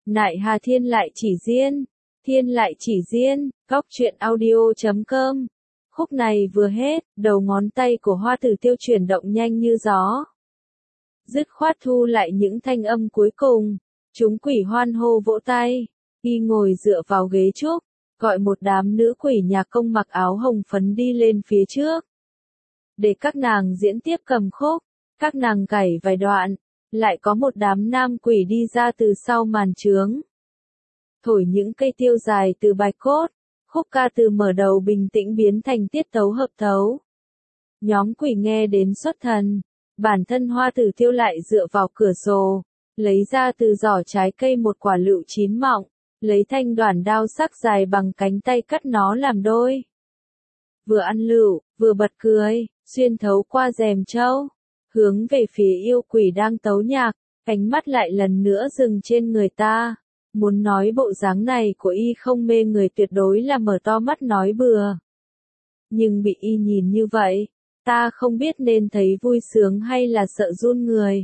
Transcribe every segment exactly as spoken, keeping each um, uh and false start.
Nại hà thiên lại chỉ riêng, thiên lại chỉ riêng, góc truyện audio chấm com. Khúc này vừa hết, đầu ngón tay của Hoa Tử Tiêu chuyển động nhanh như gió. Dứt khoát thu lại những thanh âm cuối cùng, chúng quỷ hoan hô vỗ tay, y ngồi dựa vào ghế trúc, gọi một đám nữ quỷ nhạc công mặc áo hồng phấn đi lên phía trước. Để các nàng diễn tiếp cầm khúc, các nàng cày vài đoạn, lại có một đám nam quỷ đi ra từ sau màn trướng. Thổi những cây tiêu dài từ bạch cốt, khúc ca từ mở đầu bình tĩnh biến thành tiết tấu hợp tấu. Nhóm quỷ nghe đến xuất thần, bản thân Hoa Tử Tiêu lại dựa vào cửa sổ, lấy ra từ giỏ trái cây một quả lựu chín mọng, lấy thanh đoản đao sắc dài bằng cánh tay cắt nó làm đôi. Vừa ăn lựu, vừa bật cười, xuyên thấu qua rèm trâu, hướng về phía yêu quỷ đang tấu nhạc, ánh mắt lại lần nữa dừng trên người ta. Muốn nói bộ dáng này của y không mê người tuyệt đối là mở to mắt nói bừa. Nhưng bị y nhìn như vậy, ta không biết nên thấy vui sướng hay là sợ run người.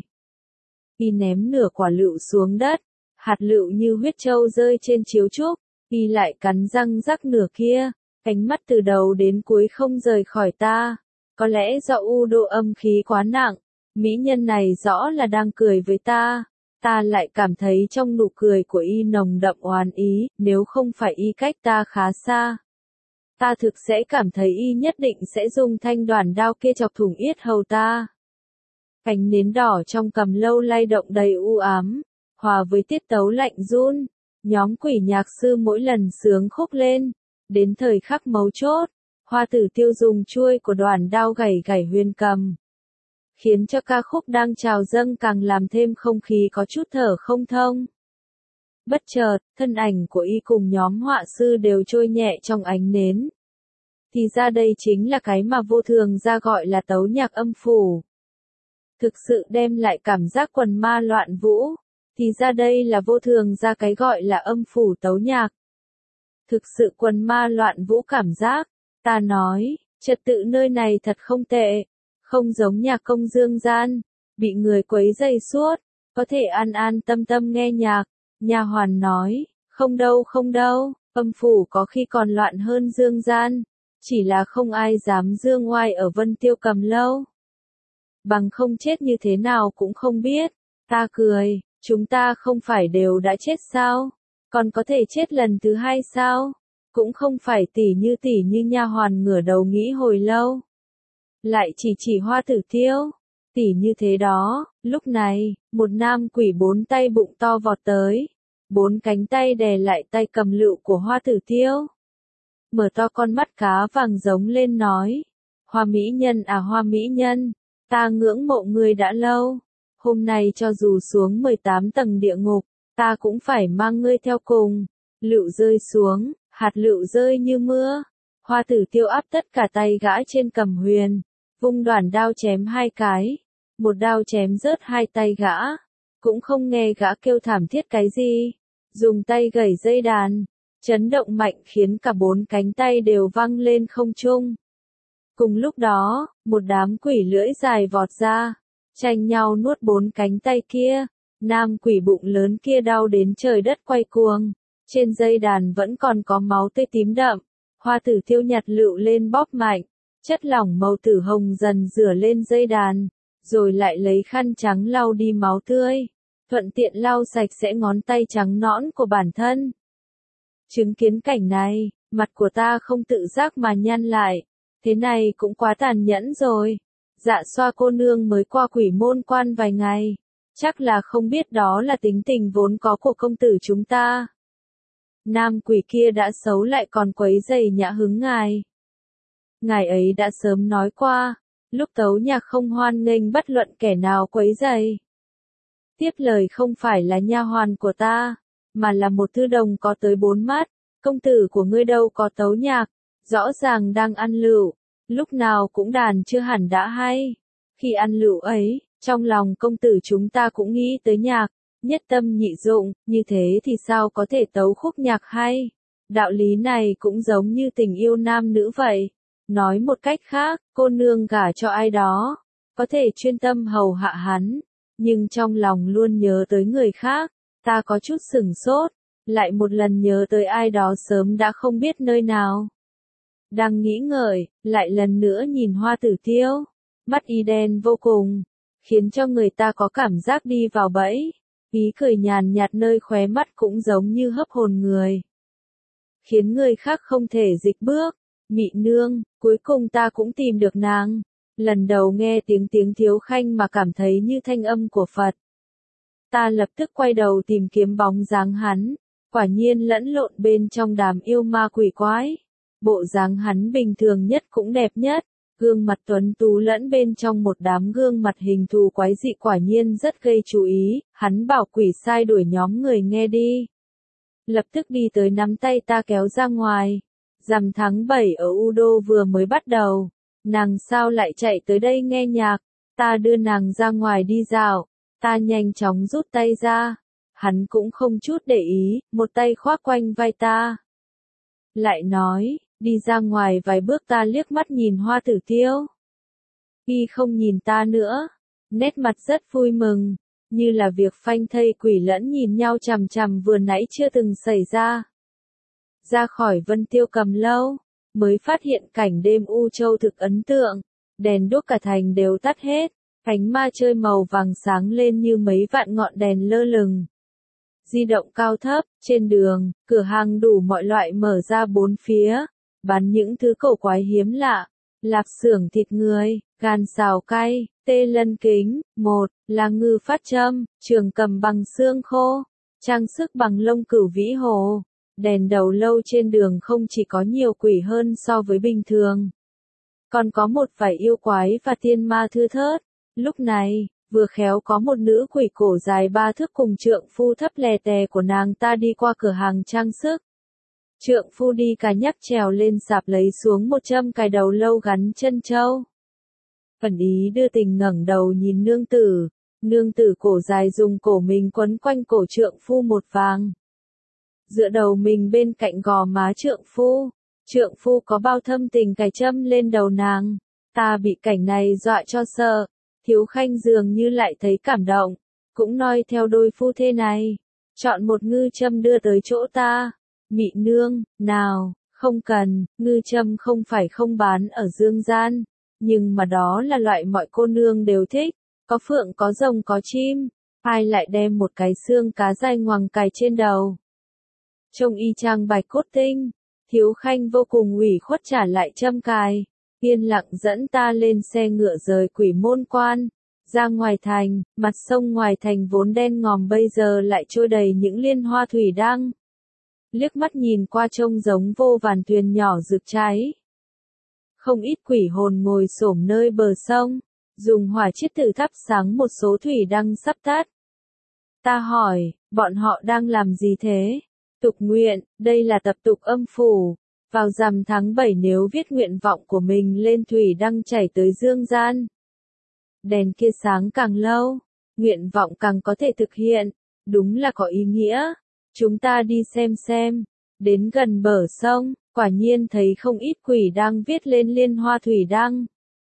Y ném nửa quả lựu xuống đất, hạt lựu như huyết trâu rơi trên chiếu trúc, y lại cắn răng rắc nửa kia, ánh mắt từ đầu đến cuối không rời khỏi ta. Có lẽ do u độ âm khí quá nặng, mỹ nhân này rõ là đang cười với ta. Ta lại cảm thấy trong nụ cười của y nồng đậm oán ý, nếu không phải y cách ta khá xa. Ta thực sẽ cảm thấy y nhất định sẽ dùng thanh đoản đao kia chọc thủng yết hầu ta. Cánh nến đỏ trong cầm lâu lay động đầy u ám, hòa với tiết tấu lạnh run. Nhóm quỷ nhạc sư mỗi lần sướng khúc lên, đến thời khắc mấu chốt, Hoa Tử Tiêu dùng chuôi của đoản đao gảy gảy huyền cầm, khiến cho ca khúc đang trào dâng càng làm thêm không khí có chút thở không thông. Bất chợt, thân ảnh của y cùng nhóm họa sư đều trôi nhẹ trong ánh nến. Thì ra đây chính là cái mà vô thường ra gọi là tấu nhạc âm phủ. Thực sự đem lại cảm giác quần ma loạn vũ. Thì ra đây là vô thường ra cái gọi là âm phủ tấu nhạc. Thực sự quần ma loạn vũ cảm giác. Ta nói, trật tự nơi này thật không tệ. Không giống nhạc công dương gian, bị người quấy rầy suốt, có thể an an tâm tâm nghe nhạc. Nha hoàn nói, không đâu không đâu, âm phủ có khi còn loạn hơn dương gian, chỉ là không ai dám dương oai ở Vân Tiêu Cầm lâu. Bằng không chết như thế nào cũng không biết. Ta cười, chúng ta không phải đều đã chết sao, còn có thể chết lần thứ hai sao, cũng không phải tỉ như tỉ như nha hoàn ngửa đầu nghĩ hồi lâu. Lại chỉ chỉ Hoa Tử Tiêu, tỉ như thế đó. Lúc này, một nam quỷ bốn tay bụng to vọt tới, bốn cánh tay đè lại tay cầm lựu của Hoa Tử Tiêu. Mở to con mắt cá vàng giống lên nói, Hoa mỹ nhân à Hoa mỹ nhân, ta ngưỡng mộ người đã lâu, hôm nay cho dù xuống mười tám tầng địa ngục, ta cũng phải mang ngươi theo cùng. Lựu rơi xuống, hạt lựu rơi như mưa, Hoa Tử Tiêu áp tất cả tay gã trên cầm huyền, vung đoản đao chém hai cái, một đao chém rớt hai tay gã, cũng không nghe gã kêu thảm thiết cái gì, dùng tay gẩy dây đàn, chấn động mạnh khiến cả bốn cánh tay đều văng lên không trung. Cùng lúc đó, một đám quỷ lưỡi dài vọt ra, tranh nhau nuốt bốn cánh tay kia, nam quỷ bụng lớn kia đau đến trời đất quay cuồng, trên dây đàn vẫn còn có máu tươi tím đậm. Hoa Tử Tiêu nhặt lựu lên bóp mạnh, chất lỏng màu tử hồng dần rửa lên dây đàn, rồi lại lấy khăn trắng lau đi máu tươi, thuận tiện lau sạch sẽ ngón tay trắng nõn của bản thân. Chứng kiến cảnh này, mặt của ta không tự giác mà nhăn lại, thế này cũng quá tàn nhẫn rồi. Dạ Xoa cô nương mới qua quỷ môn quan vài ngày, chắc là không biết đó là tính tình vốn có của công tử chúng ta. Nam quỷ kia đã xấu lại còn quấy rầy nhã hứng ngài. Ngài ấy đã sớm nói qua, lúc tấu nhạc không hoan nghênh bất luận kẻ nào quấy rầy. Tiếp lời không phải là nha hoàn của ta, mà là một thư đồng có tới bốn mắt. Công tử của ngươi đâu có tấu nhạc, rõ ràng đang ăn lựu, lúc nào cũng đàn chưa hẳn đã hay. Khi ăn lựu ấy, trong lòng công tử chúng ta cũng nghĩ tới nhạc, nhất tâm nhị dụng, như thế thì sao có thể tấu khúc nhạc hay. Đạo lý này cũng giống như tình yêu nam nữ vậy. Nói một cách khác, cô nương gả cho ai đó, có thể chuyên tâm hầu hạ hắn, nhưng trong lòng luôn nhớ tới người khác, Ta có chút sửng sốt, lại một lần nhớ tới ai đó sớm đã không biết nơi nào. Đang nghĩ ngợi, lại lần nữa nhìn Hoa Tử Tiêu, mắt y đen vô cùng, khiến cho người ta có cảm giác đi vào bẫy, ý cười nhàn nhạt nơi khóe mắt cũng giống như hấp hồn người. Khiến người khác không thể dịch bước, Mị nương, cuối cùng ta cũng tìm được nàng. Lần đầu nghe tiếng tiếng Thiếu Khanh mà cảm thấy như thanh âm của Phật. Ta lập tức quay đầu tìm kiếm bóng dáng hắn, quả nhiên lẫn lộn bên trong đám yêu ma quỷ quái. Bộ dáng hắn bình thường nhất cũng đẹp nhất, gương mặt tuấn tú lẫn bên trong một đám gương mặt hình thù quái dị quả nhiên rất gây chú ý, hắn bảo quỷ sai đuổi nhóm người nghe đi. Lập tức đi tới nắm tay ta kéo ra ngoài. Rằm tháng bảy ở Udo vừa mới bắt đầu, nàng sao lại chạy tới đây nghe nhạc, ta đưa nàng ra ngoài đi dạo, ta nhanh chóng rút tay ra, hắn cũng không chút để ý, một tay khoác quanh vai ta. Lại nói, đi ra ngoài vài bước ta liếc mắt nhìn Hoa Tử Tiêu. Y không nhìn ta nữa, nét mặt rất vui mừng, như là việc phanh thây quỷ lẫn nhìn nhau chằm chằm vừa nãy chưa từng xảy ra. Ra khỏi Vân Tiêu Cầm lâu, mới phát hiện cảnh đêm U Châu thực ấn tượng, đèn đuốc cả thành đều tắt hết, cánh ma chơi màu vàng sáng lên như mấy vạn ngọn đèn lơ lửng. Di động cao thấp, trên đường, cửa hàng đủ mọi loại mở ra bốn phía, bán những thứ cổ quái hiếm lạ, lạp xưởng thịt người, gan xào cay, tê lân kính, một, là ngư phát châm, trường cầm bằng xương khô, trang sức bằng lông cửu vĩ hồ. Đèn đầu lâu trên đường không chỉ có nhiều quỷ hơn so với bình thường, còn có một vài yêu quái và tiên ma thưa thớt. Lúc này, vừa khéo có một nữ quỷ cổ dài ba thước cùng trượng phu thấp lè tè của nàng ta đi qua cửa hàng trang sức. Trượng phu đi cả nhắc trèo lên sạp lấy xuống một châm cài đầu lâu gắn chân châu. Ẩn ý đưa tình ngẩng đầu nhìn nương tử, nương tử cổ dài dùng cổ mình quấn quanh cổ trượng phu một vàng. Dựa đầu mình bên cạnh gò má trượng phu, trượng phu có bao thâm tình cài châm lên đầu nàng, ta bị cảnh này dọa cho sợ, Thiếu Khanh dường như lại thấy cảm động, cũng noi theo đôi phu thê này, chọn một ngư châm đưa tới chỗ ta, Mị nương, nào, không cần, ngư châm không phải không bán ở dương gian, nhưng mà đó là loại mọi cô nương đều thích, có phượng có rồng có chim, ai lại đem một cái xương cá dài ngoằng cài trên đầu. Trông y chang bạch cốt tinh, Thiếu Khanh vô cùng ủy khuất trả lại châm cài, yên lặng dẫn ta lên xe ngựa rời Quỷ Môn Quan, ra ngoài thành, mặt sông ngoài thành vốn đen ngòm bây giờ lại trôi đầy những liên hoa thủy đăng. Liếc mắt nhìn qua trông giống vô vàn thuyền nhỏ rực cháy. Không ít quỷ hồn ngồi xổm nơi bờ sông, dùng hỏa chiết tử thắp sáng một số thủy đăng sắp tắt. Ta hỏi, bọn họ đang làm gì thế? Tục nguyện, đây là tập tục âm phủ. Vào rằm tháng bảy nếu viết nguyện vọng của mình lên thủy đăng chảy tới dương gian. Đèn kia sáng càng lâu, nguyện vọng càng có thể thực hiện, đúng là có ý nghĩa. Chúng ta đi xem xem, đến gần bờ sông, quả nhiên thấy không ít quỷ đang viết lên liên hoa thủy đăng.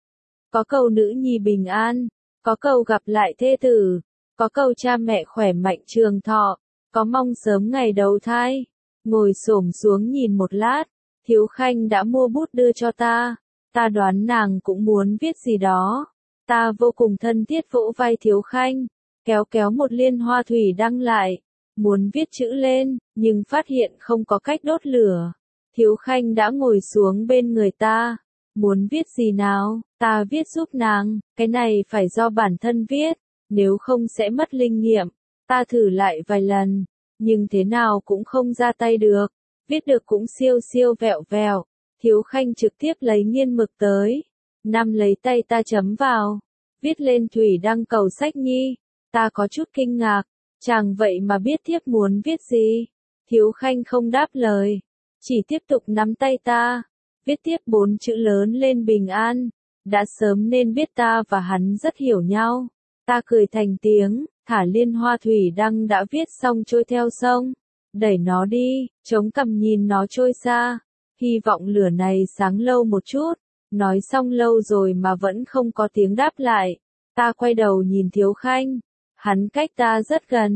Có câu nữ nhi bình an, có câu gặp lại thê tử, có câu cha mẹ khỏe mạnh trường thọ, có mong sớm ngày đầu thai. Ngồi xổm xuống nhìn một lát, Thiếu Khanh đã mua bút đưa cho ta, ta đoán nàng cũng muốn viết gì đó. Ta vô cùng thân thiết vỗ vai Thiếu Khanh, kéo kéo một liên hoa thủy đăng lại, muốn viết chữ lên, nhưng phát hiện không có cách đốt lửa. Thiếu Khanh đã ngồi xuống bên người ta, muốn viết gì nào, ta viết giúp nàng, cái này phải do bản thân viết, nếu không sẽ mất linh nghiệm. Ta thử lại vài lần, nhưng thế nào cũng không ra tay được, viết được cũng siêu siêu vẹo vẹo. Thiếu Khanh trực tiếp lấy nghiên mực tới, nắm lấy tay ta chấm vào, viết lên thủy đăng cầu sách nhi. Ta có chút kinh ngạc, chàng vậy mà biết thiếp muốn viết gì. Thiếu Khanh không đáp lời, chỉ tiếp tục nắm tay ta, viết tiếp bốn chữ lớn lên bình an. Đã sớm nên biết ta và hắn rất hiểu nhau. Ta cười thành tiếng, thả liên hoa thủy đăng đã viết xong trôi theo sông, đẩy nó đi, chống cằm nhìn nó trôi xa, hy vọng lửa này sáng lâu một chút. Nói xong lâu rồi mà vẫn không có tiếng đáp lại. Ta quay đầu nhìn Thiếu Khanh, hắn cách ta rất gần,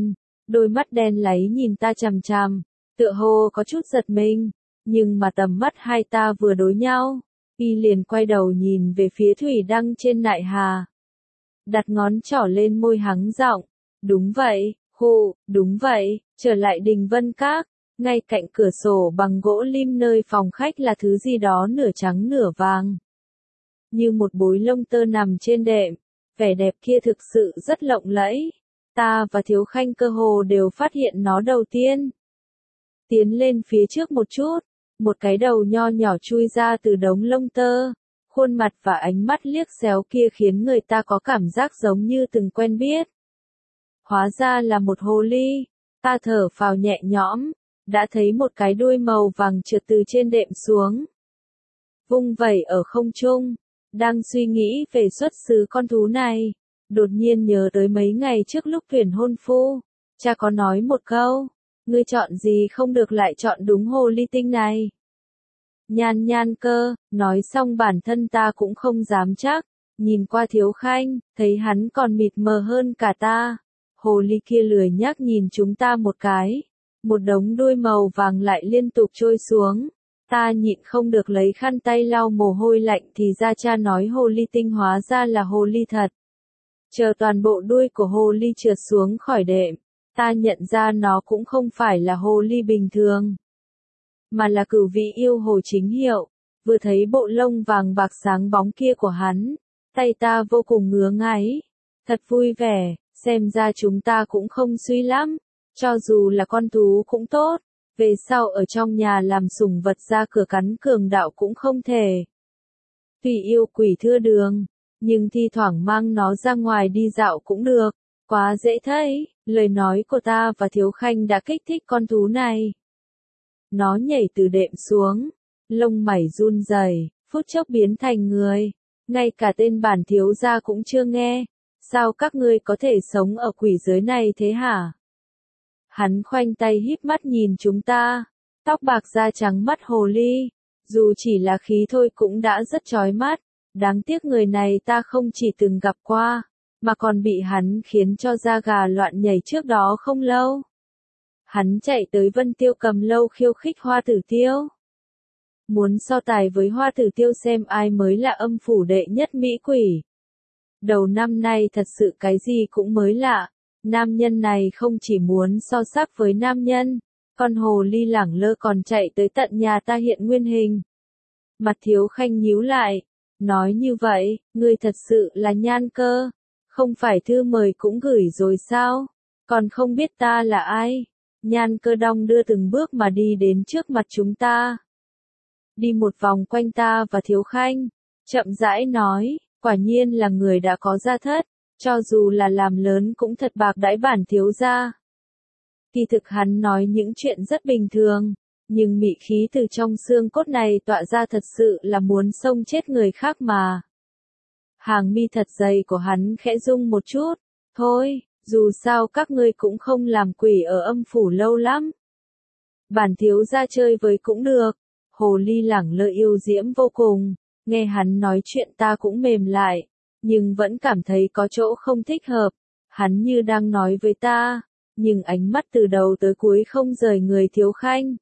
đôi mắt đen láy nhìn ta chằm chằm, tựa hồ có chút giật mình, nhưng mà tầm mắt hai ta vừa đối nhau, y liền quay đầu nhìn về phía thủy đăng trên nại hà. Đặt ngón trỏ lên môi hắng giọng, đúng vậy, hù, đúng vậy, trở lại Đình Vân Các, ngay cạnh cửa sổ bằng gỗ lim nơi phòng khách là thứ gì đó nửa trắng nửa vàng. Như một bối lông tơ nằm trên đệm, vẻ đẹp kia thực sự rất lộng lẫy, ta và Thiếu Khanh cơ hồ đều phát hiện nó đầu tiên. Tiến lên phía trước một chút, một cái đầu nho nhỏ chui ra từ đống lông tơ, khuôn mặt và ánh mắt liếc xéo kia khiến người ta có cảm giác giống như từng quen biết. Hóa ra là một hồ ly, ta thở phào nhẹ nhõm, đã thấy một cái đuôi màu vàng trượt từ trên đệm xuống. Vung vẩy ở không trung, đang suy nghĩ về xuất xứ con thú này, đột nhiên nhớ tới mấy ngày trước lúc tuyển hôn phu, cha có nói một câu, ngươi chọn gì không được lại chọn đúng hồ ly tinh này. Nhan Nhan Cơ, nói xong bản thân ta cũng không dám chắc, nhìn qua Thiếu Khanh, thấy hắn còn mịt mờ hơn cả ta. Hồ ly kia lười nhác nhìn chúng ta một cái, một đống đuôi màu vàng lại liên tục trôi xuống. Ta nhịn không được lấy khăn tay lau mồ hôi lạnh thì ra cha nói hồ ly tinh hóa ra là hồ ly thật. Chờ toàn bộ đuôi của hồ ly trượt xuống khỏi đệm, ta nhận ra nó cũng không phải là hồ ly bình thường, mà là cửu vị yêu hồ chính hiệu. Vừa thấy bộ lông vàng bạc sáng bóng kia của hắn, tay ta vô cùng ngứa ngáy, thật vui vẻ, xem ra chúng ta cũng không suy lắm, cho dù là con thú cũng tốt, về sau ở trong nhà làm sủng vật ra cửa cắn cường đạo cũng không thể. Tùy yêu quỷ thưa đường, nhưng thi thoảng mang nó ra ngoài đi dạo cũng được, quá dễ thấy, lời nói của ta và Thiếu Khanh đã kích thích con thú này. Nó nhảy từ đệm xuống, lông mày run rẩy, phút chốc biến thành người, ngay cả tên bản thiếu gia cũng chưa nghe, sao các ngươi có thể sống ở quỷ giới này thế hả? Hắn khoanh tay híp mắt nhìn chúng ta, tóc bạc da trắng mắt hồ ly, dù chỉ là khí thôi cũng đã rất chói mắt, đáng tiếc người này ta không chỉ từng gặp qua, mà còn bị hắn khiến cho da gà loạn nhảy trước đó không lâu. Hắn chạy tới Vân Tiêu Cầm Lâu khiêu khích Hoa Tử Tiêu. Muốn so tài với Hoa Tử Tiêu xem ai mới là âm phủ đệ nhất mỹ quỷ. Đầu năm nay thật sự cái gì cũng mới lạ, nam nhân này không chỉ muốn so sắc với nam nhân, con hồ ly lẳng lơ còn chạy tới tận nhà ta hiện nguyên hình. Mặt Thiếu Khanh nhíu lại, nói như vậy, ngươi thật sự là Nhan Cơ, không phải thư mời cũng gửi rồi sao, còn không biết ta là ai. Nhan Cơ đong đưa từng bước mà đi đến trước mặt chúng ta. Đi một vòng quanh ta và Thiếu Khanh, chậm rãi nói, quả nhiên là người đã có gia thất, cho dù là làm lớn cũng thật bạc đãi bản thiếu gia. Kỳ thực hắn nói những chuyện rất bình thường, nhưng mị khí từ trong xương cốt này tỏa ra thật sự là muốn xông chết người khác mà. Hàng mi thật dày của hắn khẽ rung một chút, thôi, dù sao các ngươi cũng không làm quỷ ở âm phủ lâu lắm. Bản thiếu gia chơi với cũng được. Hồ ly lẳng lơ yêu diễm vô cùng, nghe hắn nói chuyện ta cũng mềm lại, nhưng vẫn cảm thấy có chỗ không thích hợp. Hắn như đang nói với ta, nhưng ánh mắt từ đầu tới cuối không rời người Thiếu Khanh.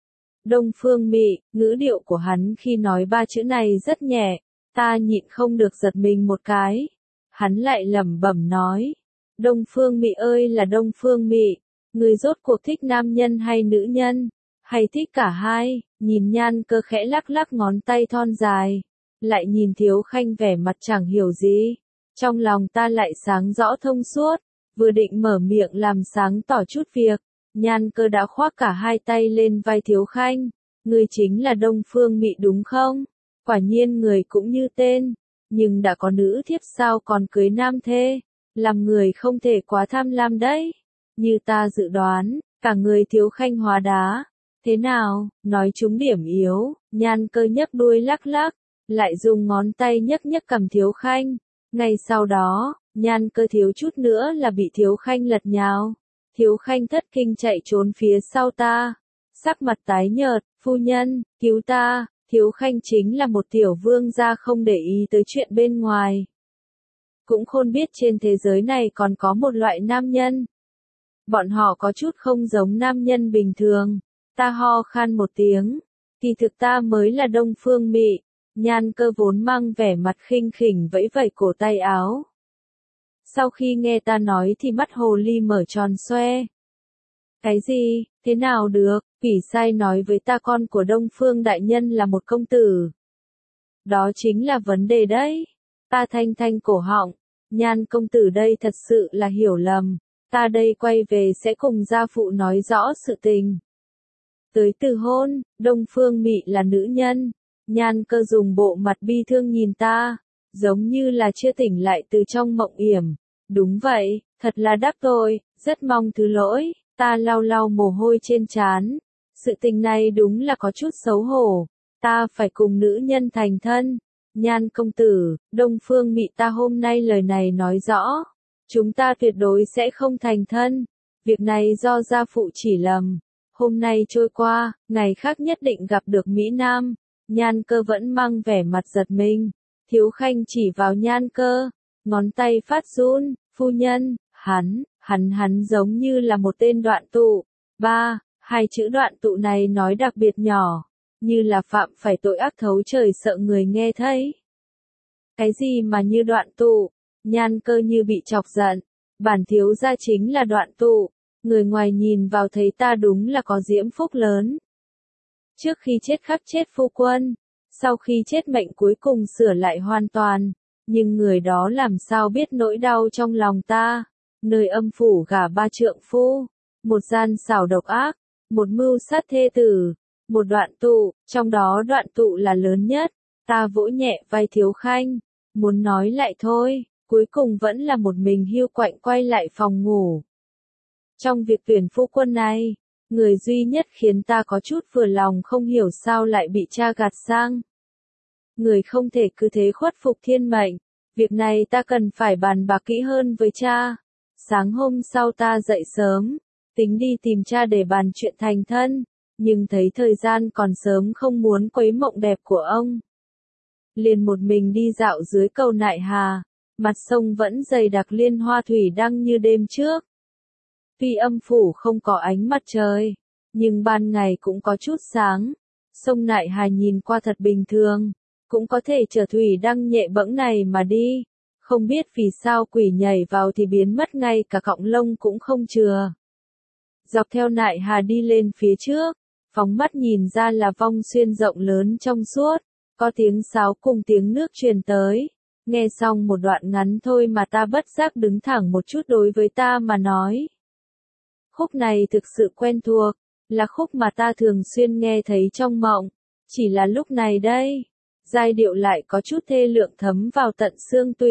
Đông Phương Mị, ngữ điệu của hắn khi nói ba chữ này rất nhẹ, ta nhịn không được giật mình một cái. Hắn lại lẩm bẩm nói, Đông Phương Mị ơi là Đông Phương Mị, người rốt cuộc thích nam nhân hay nữ nhân, hay thích cả hai. Nhìn Nhan Cơ khẽ lắc lắc ngón tay thon dài, lại nhìn Thiếu Khanh vẻ mặt chẳng hiểu gì. Trong lòng ta lại sáng rõ thông suốt, vừa định mở miệng làm sáng tỏ chút việc, Nhan Cơ đã khoác cả hai tay lên vai Thiếu Khanh. Người chính là Đông Phương Mị đúng không? Quả nhiên người cũng như tên, nhưng đã có nữ thiếp sao còn cưới nam thê, làm người không thể quá tham lam đấy. Như ta dự đoán, cả người Thiếu Khanh hóa đá. Thế nào, nói trúng điểm yếu, Nhan Cơ nhấc đuôi lắc lắc, lại dùng ngón tay nhấc nhấc cầm Thiếu Khanh. Ngay sau đó, Nhan Cơ thiếu chút nữa là bị Thiếu Khanh lật nhào. Thiếu Khanh thất kinh chạy trốn phía sau ta, sắc mặt tái nhợt, phu nhân, cứu ta. Thiếu Khanh chính là một tiểu vương gia không để ý tới chuyện bên ngoài. Cũng khôn biết trên thế giới này còn có một loại nam nhân. Bọn họ có chút không giống nam nhân bình thường. Ta ho khan một tiếng. Kỳ thực ta mới là Đông Phương Mị. Nhan Cơ vốn mang vẻ mặt khinh khỉnh vẫy vẫy cổ tay áo. Sau khi nghe ta nói thì mắt hồ ly mở tròn xoe. Cái gì, thế nào được, Phỉ Sai nói với ta con của Đông Phương đại nhân là một công tử. Đó chính là vấn đề đấy. Ta thanh thanh cổ họng, Nhan công tử đây thật sự là hiểu lầm. Ta đây quay về sẽ cùng gia phụ nói rõ sự tình. Tới từ hôn, Đông Phương Mị là nữ nhân. Nhan Cơ dùng bộ mặt bi thương nhìn ta, giống như là chưa tỉnh lại từ trong mộng yểm. Đúng vậy, thật là đắc tội, rất mong thứ lỗi. Ta lau lau mồ hôi trên trán. Sự tình này đúng là có chút xấu hổ. Ta phải cùng nữ nhân thành thân. Nhan công tử, Đông Phương Mị ta hôm nay lời này nói rõ. Chúng ta tuyệt đối sẽ không thành thân. Việc này do gia phụ chỉ lầm. Hôm nay trôi qua, ngày khác nhất định gặp được Mỹ Nam. Nhan Cơ vẫn mang vẻ mặt giật mình. Thiếu Khanh chỉ vào Nhan Cơ. Ngón tay phát run, phu nhân, hắn, hắn hắn giống như là một tên đoạn tụ. Ba, hai chữ đoạn tụ này nói đặc biệt nhỏ. Như là phạm phải tội ác thấu trời sợ người nghe thấy. Cái gì mà như đoạn tụ? Nhan Cơ như bị chọc giận. Bản thiếu gia chính là đoạn tụ. Người ngoài nhìn vào thấy ta đúng là có diễm phúc lớn. Trước khi chết khắp chết phu quân. Sau khi chết mệnh cuối cùng sửa lại hoàn toàn. Nhưng người đó làm sao biết nỗi đau trong lòng ta. Nơi âm phủ gả ba trượng phu. Một gian xảo độc ác. Một mưu sát thê tử. Một đoạn tụ, trong đó đoạn tụ là lớn nhất. Ta vỗ nhẹ vai Thiếu Khanh. Muốn nói lại thôi, cuối cùng vẫn là một mình hiu quạnh quay lại phòng ngủ. Trong việc tuyển phu quân này, người duy nhất khiến ta có chút vừa lòng không hiểu sao lại bị cha gạt sang. Người không thể cứ thế khuất phục thiên mệnh. Việc này ta cần phải bàn bạc kỹ hơn với cha. Sáng hôm sau ta dậy sớm, tính đi tìm cha để bàn chuyện thành thân. Nhưng thấy thời gian còn sớm không muốn quấy mộng đẹp của ông. Liền một mình đi dạo dưới cầu Nại Hà, mặt sông vẫn dày đặc liên hoa thủy đăng như đêm trước. Tuy âm phủ không có ánh mặt trời, nhưng ban ngày cũng có chút sáng. Sông Nại Hà nhìn qua thật bình thường, cũng có thể chở thủy đăng nhẹ bẫng này mà đi. Không biết vì sao quỷ nhảy vào thì biến mất ngay cả cọng lông cũng không chừa. Dọc theo Nại Hà đi lên phía trước. Phóng mắt nhìn ra là Vong Xuyên rộng lớn trong suốt, có tiếng sáo cùng tiếng nước truyền tới. Nghe xong một đoạn ngắn thôi mà ta bất giác đứng thẳng một chút đối với ta mà nói. Khúc này thực sự quen thuộc, là khúc mà ta thường xuyên nghe thấy trong mộng. Chỉ là lúc này đây, giai điệu lại có chút thê lượng thấm vào tận xương tủy.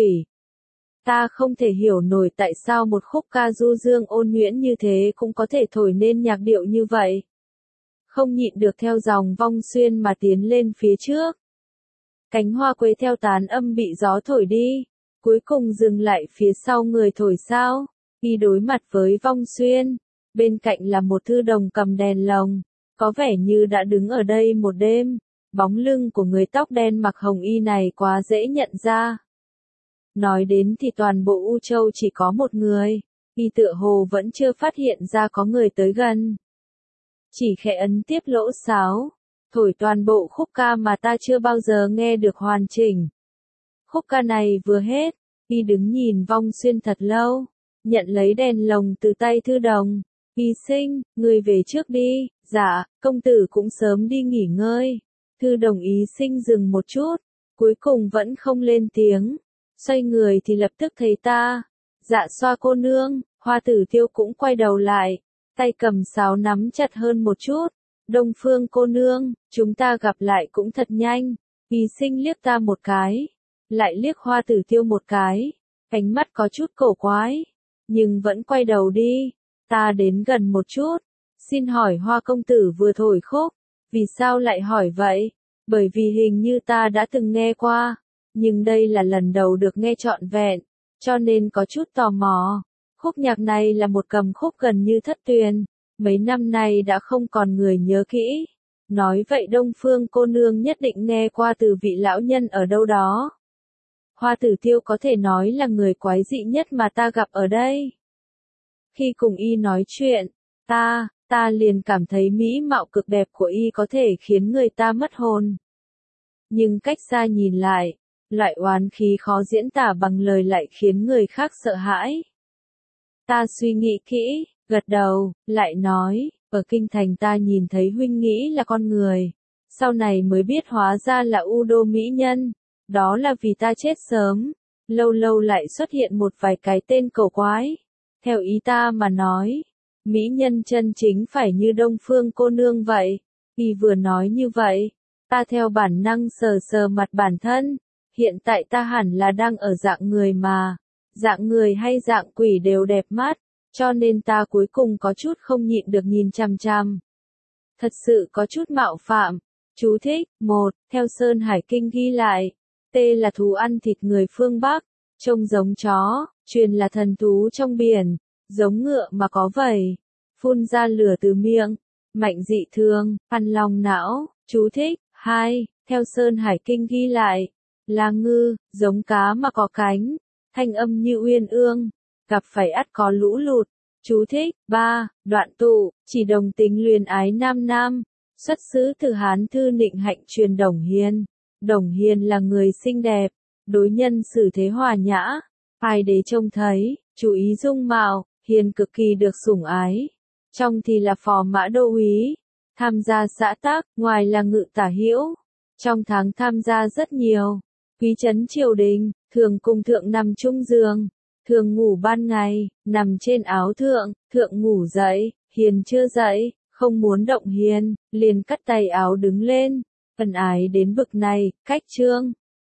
Ta không thể hiểu nổi tại sao một khúc ca du dương ôn nhuyễn như thế cũng có thể thổi nên nhạc điệu như vậy. Không nhịn được theo dòng Vong Xuyên mà tiến lên phía trước. Cánh hoa quế theo tán âm bị gió thổi đi, cuối cùng dừng lại phía sau người thổi sao. Khi đối mặt với Vong Xuyên, bên cạnh là một thư đồng cầm đèn lồng, có vẻ như đã đứng ở đây một đêm. Bóng lưng của người tóc đen mặc hồng y này quá dễ nhận ra. Nói đến thì toàn bộ U Châu chỉ có một người, y tựa hồ vẫn chưa phát hiện ra có người tới gần. Chỉ khẽ ấn tiếp lỗ sáo, thổi toàn bộ khúc ca mà ta chưa bao giờ nghe được hoàn chỉnh. Khúc ca này vừa hết, y đứng nhìn Vong Xuyên thật lâu, nhận lấy đèn lồng từ tay thư đồng. Y sinh, người về trước đi. Dạ, công tử cũng sớm đi nghỉ ngơi. Thư đồng ý sinh dừng một chút, cuối cùng vẫn không lên tiếng. Xoay người thì lập tức thấy ta. Dạ xoa cô nương, Hoa Tử Tiêu cũng quay đầu lại. Tay cầm sáo nắm chặt hơn một chút. Đông Phương cô nương, chúng ta gặp lại cũng thật nhanh. Y sinh liếc ta một cái, lại liếc Hoa Tử Tiêu một cái. Ánh mắt có chút cổ quái, nhưng vẫn quay đầu đi. Ta đến gần một chút. Xin hỏi Hoa công tử vừa thổi khúc, vì sao lại hỏi vậy? Bởi vì hình như ta đã từng nghe qua, nhưng đây là lần đầu được nghe trọn vẹn, cho nên có chút tò mò. Khúc nhạc này là một cầm khúc gần như thất truyền, mấy năm nay đã không còn người nhớ kỹ. Nói vậy Đông Phương cô nương nhất định nghe qua từ vị lão nhân ở đâu đó. Hoa Tử Tiêu có thể nói là người quái dị nhất mà ta gặp ở đây. Khi cùng y nói chuyện, ta, ta liền cảm thấy mỹ mạo cực đẹp của y có thể khiến người ta mất hồn. Nhưng cách xa nhìn lại, loại oán khí khó diễn tả bằng lời lại khiến người khác sợ hãi. Ta suy nghĩ kỹ, gật đầu, lại nói, ở kinh thành ta nhìn thấy huynh nghĩ là con người. Sau này mới biết hóa ra là u đô mỹ nhân. Đó là vì ta chết sớm. Lâu lâu lại xuất hiện một vài cái tên cầu quái. Theo ý ta mà nói, mỹ nhân chân chính phải như Đông Phương cô nương vậy. Y vừa nói như vậy, ta theo bản năng sờ sờ mặt bản thân. Hiện tại ta hẳn là đang ở dạng người mà. Dạng người hay dạng quỷ đều đẹp mắt, cho nên ta cuối cùng có chút không nhịn được nhìn chằm chằm. Thật sự có chút mạo phạm. Chú thích, một, theo Sơn Hải Kinh ghi lại, T là thú ăn thịt người phương Bắc, trông giống chó, truyền là thần thú trong biển, giống ngựa mà có vảy, phun ra lửa từ miệng, mạnh dị thường, ăn lòng não. Chú thích, hai, theo Sơn Hải Kinh ghi lại, là ngư, giống cá mà có cánh, thanh âm như uyên ương, gặp phải ắt có lũ lụt. Chú thích, ba, đoạn tụ, chỉ đồng tính luyến ái nam nam, xuất xứ từ Hán thư Nịnh Hạnh truyền Đồng Hiền. Đồng Hiền là người xinh đẹp, đối nhân xử thế hòa nhã, ai đế trông thấy, chú ý dung mạo, hiền cực kỳ được sủng ái. Trong thì là phò mã đô úy, tham gia xã tác, ngoài là ngự tả hữu. Trong tháng tham gia rất nhiều, quý trấn triều đình, thường cùng thượng nằm chung giường. Thường ngủ ban ngày, nằm trên áo thượng, thượng ngủ dậy, hiền chưa dậy, không muốn động hiền, liền cắt tay áo đứng lên. Ân ái đến bực này, cách chương.